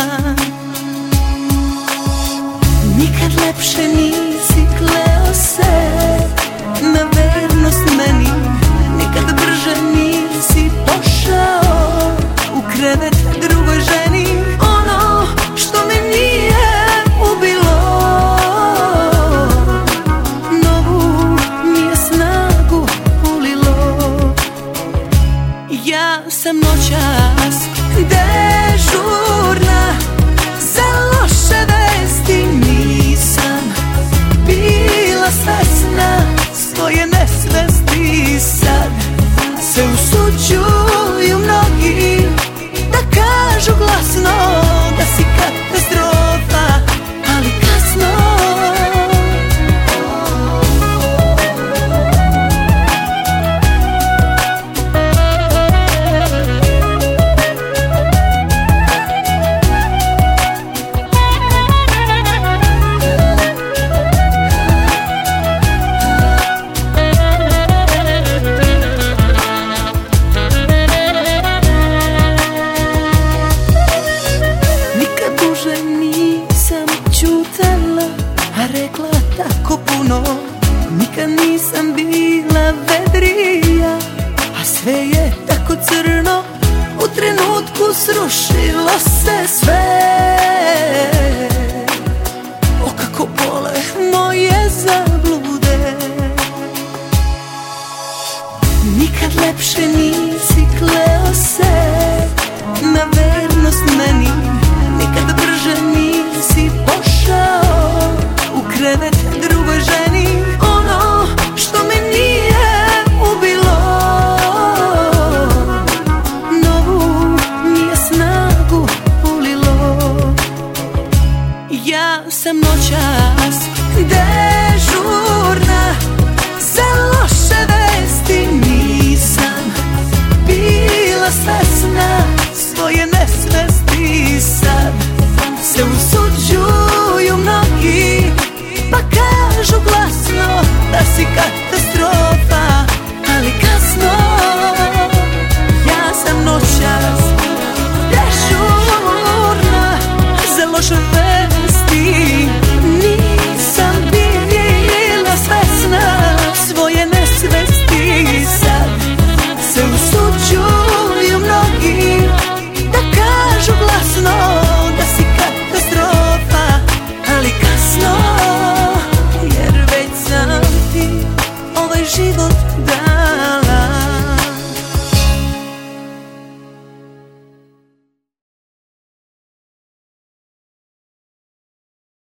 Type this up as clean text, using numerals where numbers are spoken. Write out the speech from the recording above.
Nikad lepše nisi kleo se na vernost meni, nikad brže nisi pošao u krevet drugoj ženi. Ono što me nije ubilo, novu mi je snagu ulilo. Ja sam noćas dežurna za loše vesti, nisam bila svesna svoje nesvesti. Sad se usuđuju mnogi da kažu glasno da si katastrofa, ali kasno. A rekla tako puno, nikad nisam bila vedrija, a sve je tako crno, u trenutku srušilo se sve. O kako bole moje zablude, nikad lepše nisi kleo se na vernost meni, nikad brže nisi pošao u krevet drugoj ženi. Ono što me nije ubilo, novu mi je snagu ulilo. Ja sam noćas dežurna za loše vesti, nisam bila svesna svoje nesvesti. Sad se usuđuju mnogi pa kažu glasno da si katastrofa, ali kasno. Ja sam noćas dežurna za loše vesti, nisam bila svesna svoje nesvesti. Sad se usuđuju mnogi da kažu glasno da si katastrofa, ali kasno. Jer već sam ti ovaj život